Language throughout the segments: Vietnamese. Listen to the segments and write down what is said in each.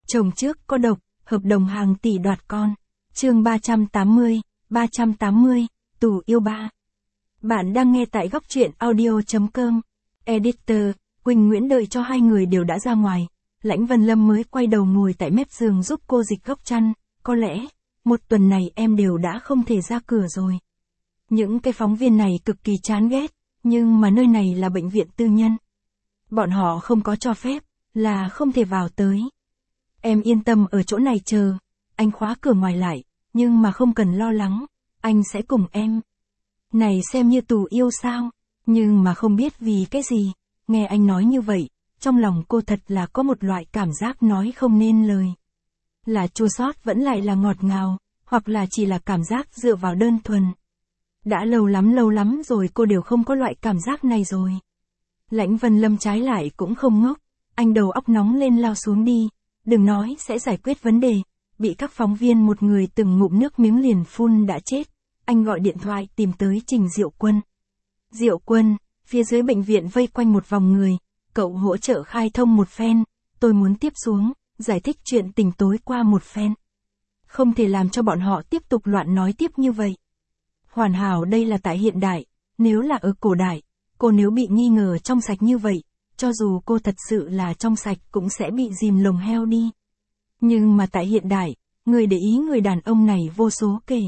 Chồng trước có độc, hợp đồng hàng tỷ đoạt con. Chương 380, Tù yêu ba. Bạn đang nghe tại góc truyện audio.com. Editor, Quỳnh Nguyễn đợi cho hai người đều đã ra ngoài. Lãnh Vân Lâm mới quay đầu ngồi tại mép giường giúp cô dịch góc chăn. Có lẽ, một tuần này em đều đã không thể ra cửa rồi. Những cái phóng viên này cực kỳ chán ghét, nhưng mà nơi này là bệnh viện tư nhân. Bọn họ không có cho phép, là không thể vào tới. Em yên tâm ở chỗ này chờ, anh khóa cửa ngoài lại, nhưng mà không cần lo lắng, anh sẽ cùng em. Này xem như tù yêu sao, nhưng mà không biết vì cái gì, nghe anh nói như vậy, trong lòng cô thật là có một loại cảm giác nói không nên lời. Là chua xót vẫn lại là ngọt ngào, hoặc là chỉ là cảm giác dựa vào đơn thuần. Đã lâu lắm rồi cô đều không có loại cảm giác này rồi. Lãnh Vân Lâm trái lại cũng không ngốc, anh đầu óc nóng lên lao xuống đi, đừng nói sẽ giải quyết vấn đề, bị các phóng viên một người từng ngụm nước miếng liền phun đã chết. Anh gọi điện thoại tìm tới Trình Diệu Quân. Diệu Quân, phía dưới bệnh viện vây quanh một vòng người, cậu hỗ trợ khai thông một phen, tôi muốn tiếp xuống, giải thích chuyện tình tối qua một phen. Không thể làm cho bọn họ tiếp tục loạn nói tiếp như vậy. Hoàn hảo đây là tại hiện đại, nếu là ở cổ đại, cô nếu bị nghi ngờ trong sạch như vậy, cho dù cô thật sự là trong sạch cũng sẽ bị dìm lồng heo đi. Nhưng mà tại hiện đại, người để ý người đàn ông này vô số kể.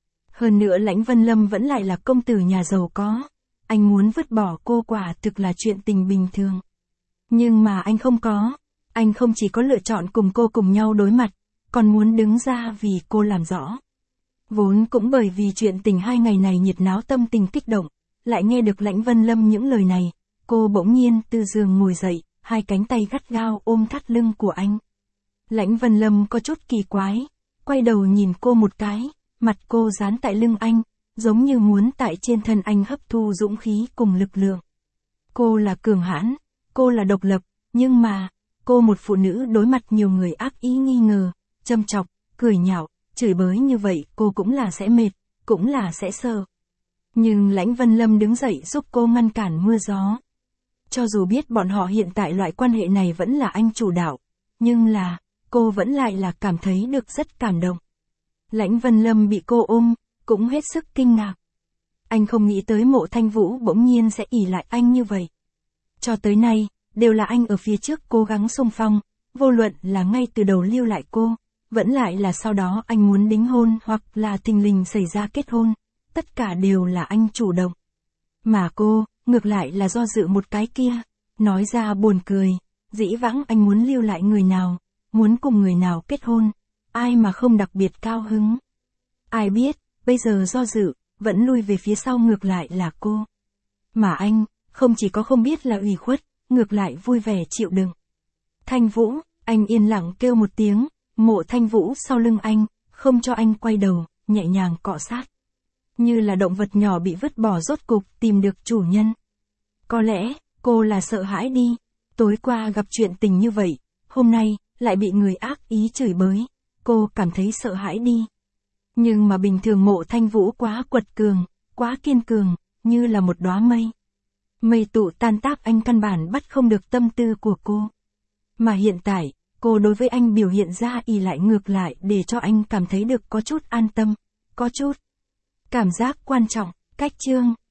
Hơn nữa Lãnh Vân Lâm vẫn lại là công tử nhà giàu có. Anh muốn vứt bỏ cô quả thực là chuyện tình bình thường. Nhưng mà anh không có. Anh không chỉ có lựa chọn cùng cô cùng nhau đối mặt, còn muốn đứng ra vì cô làm rõ. Vốn cũng bởi vì chuyện tình hai ngày này nhiệt náo tâm tình kích động, lại nghe được Lãnh Vân Lâm những lời này, cô bỗng nhiên từ giường ngồi dậy, hai cánh tay gắt gao ôm thắt lưng của anh. Lãnh Vân Lâm có chút kỳ quái, quay đầu nhìn cô một cái, mặt cô dán tại lưng anh, giống như muốn tại trên thân anh hấp thu dũng khí cùng lực lượng. Cô là cường hãn, cô là độc lập, nhưng mà, cô một phụ nữ đối mặt nhiều người ác ý nghi ngờ, châm chọc, cười nhạo, chửi bới như vậy cô cũng là sẽ mệt, cũng là sẽ sợ. Nhưng Lãnh Vân Lâm đứng dậy giúp cô ngăn cản mưa gió. Cho dù biết bọn họ hiện tại loại quan hệ này vẫn là anh chủ đạo, nhưng là, cô vẫn lại là cảm thấy được rất cảm động. Lãnh Vân Lâm bị cô ôm, cũng hết sức kinh ngạc. Anh không nghĩ tới Mộ Thanh Vũ bỗng nhiên sẽ ỷ lại anh như vậy. Cho tới nay, đều là anh ở phía trước cố gắng xung phong, vô luận là ngay từ đầu lưu lại cô, vẫn lại là sau đó anh muốn đính hôn hoặc là thình lình xảy ra kết hôn, tất cả đều là anh chủ động. Mà cô, ngược lại là do dự một cái kia, nói ra buồn cười, dĩ vãng anh muốn lưu lại người nào, muốn cùng người nào kết hôn, ai mà không đặc biệt cao hứng. Ai biết, bây giờ do dự, vẫn lui về phía sau ngược lại là cô. Mà anh, không chỉ có không biết là ủy khuất, ngược lại vui vẻ chịu đựng. Thanh Vũ, anh yên lặng kêu một tiếng, Mộ Thanh Vũ sau lưng anh, không cho anh quay đầu, nhẹ nhàng cọ sát. Như là động vật nhỏ bị vứt bỏ rốt cục tìm được chủ nhân. Có lẽ, cô là sợ hãi đi, tối qua gặp chuyện tình như vậy, hôm nay, lại bị người ác ý chửi bới, cô cảm thấy sợ hãi đi. Nhưng mà bình thường Mộ Thanh Vũ quá quật cường, quá kiên cường, như là một đóa mây. Mây tụ tan tác anh căn bản bắt không được tâm tư của cô. Mà hiện tại, cô đối với anh biểu hiện ra ỷ lại ngược lại để cho anh cảm thấy được có chút an tâm, có chút cảm giác quan trọng. Cách chương